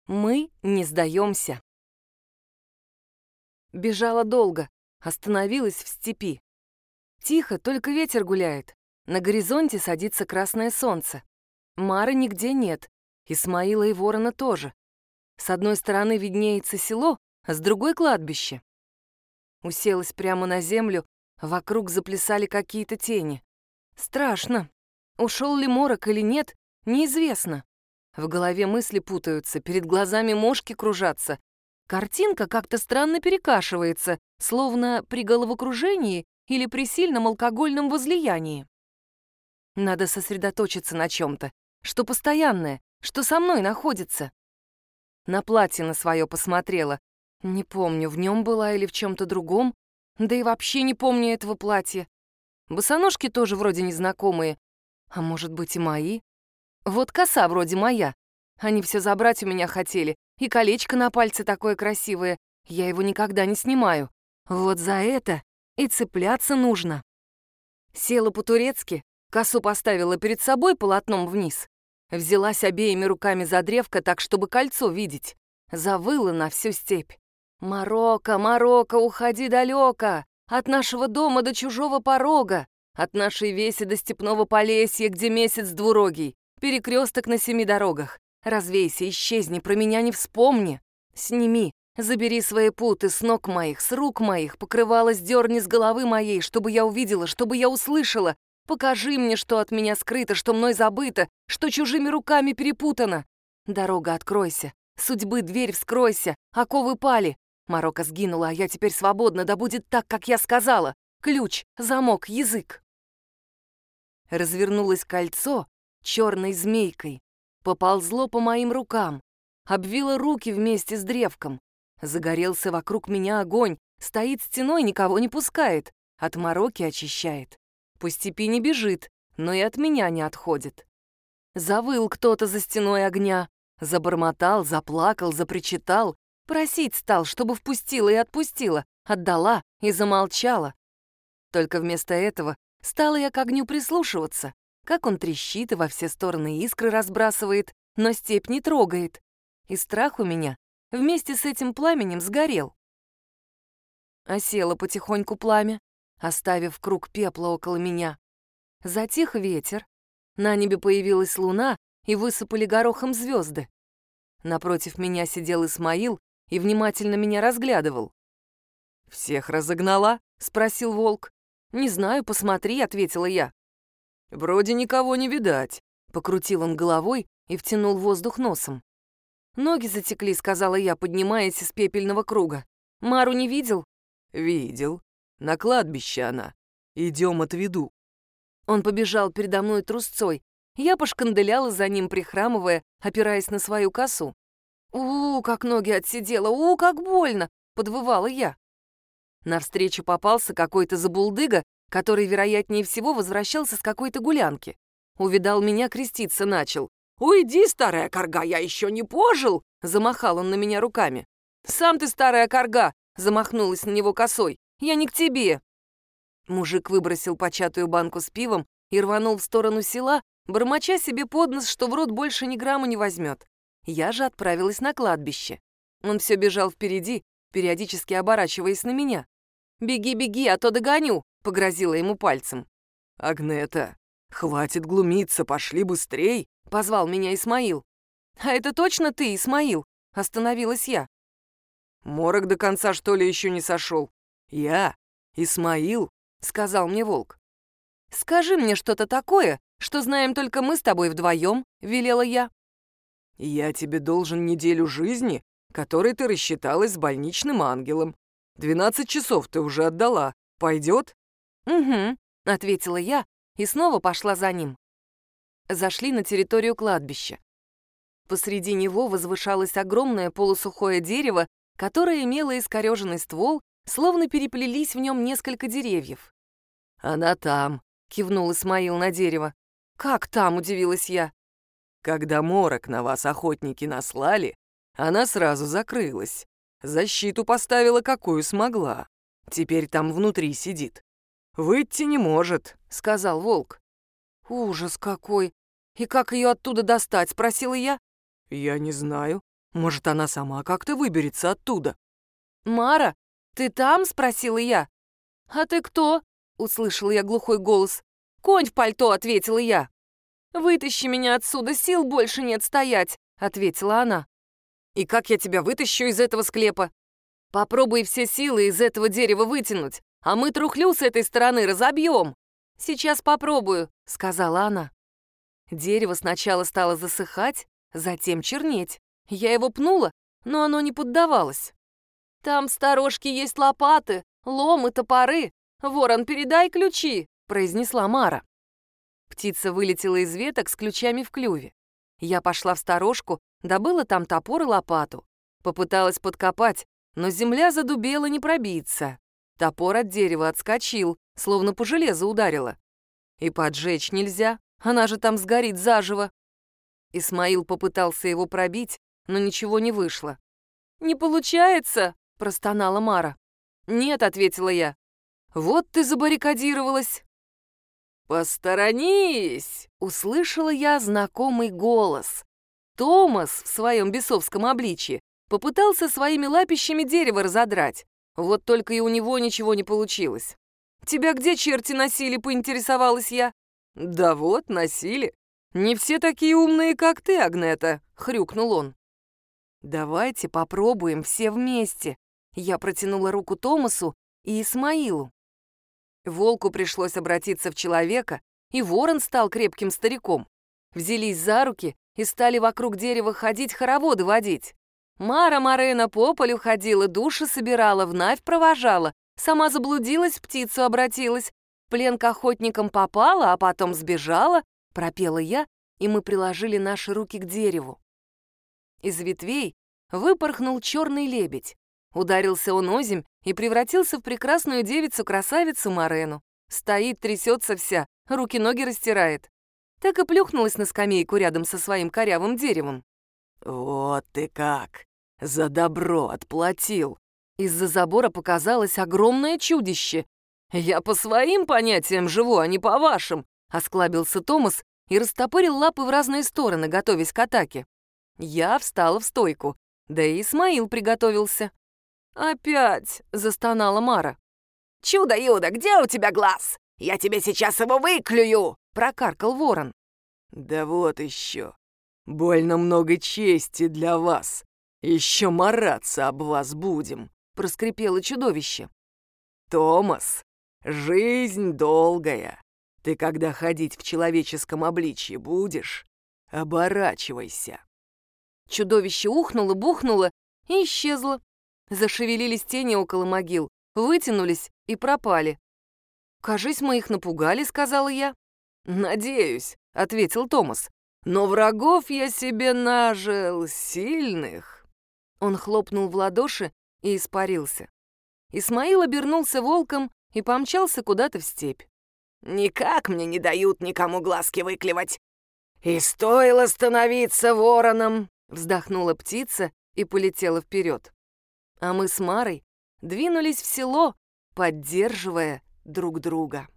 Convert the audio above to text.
Мы не сдаемся. Бежала долго, остановилась в степи. Тихо, только ветер гуляет. На горизонте садится красное солнце. Мары нигде нет, Исмаила и Ворона тоже. С одной стороны виднеется село, а с другой — кладбище. Уселась прямо на землю, вокруг заплясали какие-то тени. Страшно. Ушел ли морок или нет, неизвестно. В голове мысли путаются, перед глазами мошки кружатся. Картинка как-то странно перекашивается, словно при головокружении или при сильном алкогольном возлиянии. Надо сосредоточиться на чем-то, что постоянное, что со мной находится. На платье на свое посмотрела. Не помню, в нем была или в чем-то другом, да и вообще не помню этого платья. Босоножки тоже вроде незнакомые, а может быть и мои. Вот коса вроде моя. Они все забрать у меня хотели, и колечко на пальце такое красивое. Я его никогда не снимаю. Вот за это и цепляться нужно. Села по-турецки, косу поставила перед собой полотном вниз. Взялась обеими руками за древко так, чтобы кольцо видеть. Завыла на всю степь. «Марокко, Марокко, уходи далеко! От нашего дома до чужого порога! От нашей веси до степного полесья, где месяц двурогий! Перекресток на 7 дорогах! Развейся, исчезни, про меня не вспомни! Сними, забери свои путы с ног моих, с рук моих, покрывало сдерни с головы моей, чтобы я увидела, чтобы я услышала! Покажи мне, что от меня скрыто, что мной забыто, что чужими руками перепутано! Дорога, откройся! Судьбы дверь вскройся! Оковы пали! Марокко сгинула, а я теперь свободна, да будет так, как я сказала! Ключ, замок, язык!» Развернулось кольцо черной змейкой, поползло по моим рукам, обвило руки вместе с древком. Загорелся вокруг меня огонь, стоит стеной, никого не пускает, от мороки очищает. По степи не бежит, но и от меня не отходит. Завыл кто-то за стеной огня, забормотал, заплакал, запричитал, просить стал, чтобы впустила и отпустила, отдала и замолчала. Только вместо этого стала я к огню прислушиваться, как он трещит и во все стороны искры разбрасывает, но степь не трогает. И страх у меня вместе с этим пламенем сгорел. Осело потихоньку пламя, оставив круг пепла около меня. Затих ветер, на небе появилась луна, и высыпали горохом звезды. Напротив меня сидел Исмаил и внимательно меня разглядывал. «Всех разогнала?» — спросил волк. «Не знаю, посмотри», — ответила я. «Вроде никого не видать», — покрутил он головой и втянул воздух носом. «Ноги затекли», — сказала я, поднимаясь из пепельного круга. «Мару не видел?» «Видел. На кладбище она. Идем, отведу». Он побежал передо мной трусцой. Я пошканделяла за ним, прихрамывая, опираясь на свою косу. Как ноги отсидела, как больно!» — подвывала я. Навстречу попался какой-то забулдыга, который, вероятнее всего, возвращался с какой-то гулянки. Увидал меня, креститься начал. «Уйди, старая корга, я еще не пожил!» — замахал он на меня руками. «Сам ты, старая корга!» — замахнулась на него косой. «Я не к тебе!» Мужик выбросил початую банку с пивом и рванул в сторону села, бормоча себе под нос, что в рот больше ни грамма не возьмет. Я же отправилась на кладбище. Он все бежал впереди, периодически оборачиваясь на меня. «Беги, беги, а то догоню!» — погрозила ему пальцем. «Агнета, хватит глумиться, пошли быстрей!» — позвал меня Исмаил. «А это точно ты, Исмаил?» — остановилась я. «Морок до конца, что ли, еще не сошел? Я, Исмаил», — сказал мне волк. «Скажи мне что-то такое, что знаем только мы с тобой вдвоем», — велела я. «Я тебе должен неделю жизни, которой ты рассчиталась с больничным ангелом. 12 часов ты уже отдала. Пойдет?» «Угу», — ответила я и снова пошла за ним. Зашли на территорию кладбища. Посреди него возвышалось огромное полусухое дерево, которое имело искореженный ствол, словно переплелись в нем несколько деревьев. «Она там», — кивнул Исмаил на дерево. «Как там?» — удивилась я. «Когда морок на вас охотники наслали, она сразу закрылась. Защиту поставила, какую смогла. Теперь там внутри сидит. Выйти не может», — сказал волк. «Ужас какой! И как ее оттуда достать?» — спросила я. «Я не знаю. Может, она сама как-то выберется оттуда. «Мара, ты там?» — спросила я. «А ты кто?» — услышала я глухой голос. «Конь в пальто», — ответила я. «Вытащи меня отсюда, сил больше нет стоять», — ответила она. «И как я тебя вытащу из этого склепа?» «Попробуй все силы из этого дерева вытянуть, а мы трухлю с этой стороны разобьем». «Сейчас попробую», — сказала она. Дерево сначала стало засыхать, затем чернеть. Я его пнула, но оно не поддавалось. «Там в сторожке есть лопаты, лом и топоры. Ворон, передай ключи», — произнесла Мара. Птица вылетела из веток с ключами в клюве. Я пошла в сторожку, добыла там топор и лопату. Попыталась подкопать, но земля задубела, не пробиться. Топор от дерева отскочил, словно по железу ударило. И поджечь нельзя, она же там сгорит заживо. Исмаил попытался его пробить, но ничего не вышло. «Не получается», — простонала Мара. «Нет», — ответила я. «Вот ты забаррикадировалась». «Посторонись!» — услышала я знакомый голос. Томас в своем бесовском обличье попытался своими лапищами дерево разодрать. Вот только и у него ничего не получилось. «Тебя где черти носили?» — поинтересовалась я. «Да вот, носили. Не все такие умные, как ты, Агнета», — хрюкнул он. «Давайте попробуем все вместе». Я протянула руку Томасу и Исмаилу. Волку пришлось обратиться в человека, и ворон стал крепким стариком. Взялись за руки и стали вокруг дерева ходить, хороводы водить. Мара Морена по полю ходила, души собирала, в Навь провожала, сама заблудилась, в птицу обратилась, в плен к охотникам попала, а потом сбежала, пропела я, и мы приложили наши руки к дереву. Из ветвей выпорхнул черный лебедь. Ударился он озимь и превратился в прекрасную девицу-красавицу Морену. Стоит, трясется вся, руки-ноги растирает. Так и плюхнулась на скамейку рядом со своим корявым деревом. «Вот ты как! За добро отплатил!» Из-за забора показалось огромное чудище. «Я по своим понятиям живу, а не по вашим», — осклабился Томас и растопырил лапы в разные стороны, готовясь к атаке. Я встала в стойку, да и Исмаил приготовился. «Опять!» — застонала Мара. «Чудо-юдо, где у тебя глаз? Я тебе сейчас его выклюю!» — прокаркал ворон. «Да вот еще. Больно много чести для вас. Еще мараться об вас будем», — проскрипело чудовище. «Томас, жизнь долгая. Ты когда ходить в человеческом обличье будешь, оборачивайся». Чудовище ухнуло-бухнуло и исчезло. Зашевелились тени около могил, вытянулись и пропали. «Кажись, мы их напугали», — сказала я. «Надеюсь», — ответил Томас. «Но врагов я себе нажил сильных». Он хлопнул в ладоши и испарился. Исмаил обернулся волком и помчался куда-то в степь. «Никак мне не дают никому глазки выклевать. И стоило становиться вороном!» — вздохнула птица и полетела вперед. А мы с Марой двинулись в село, поддерживая друг друга.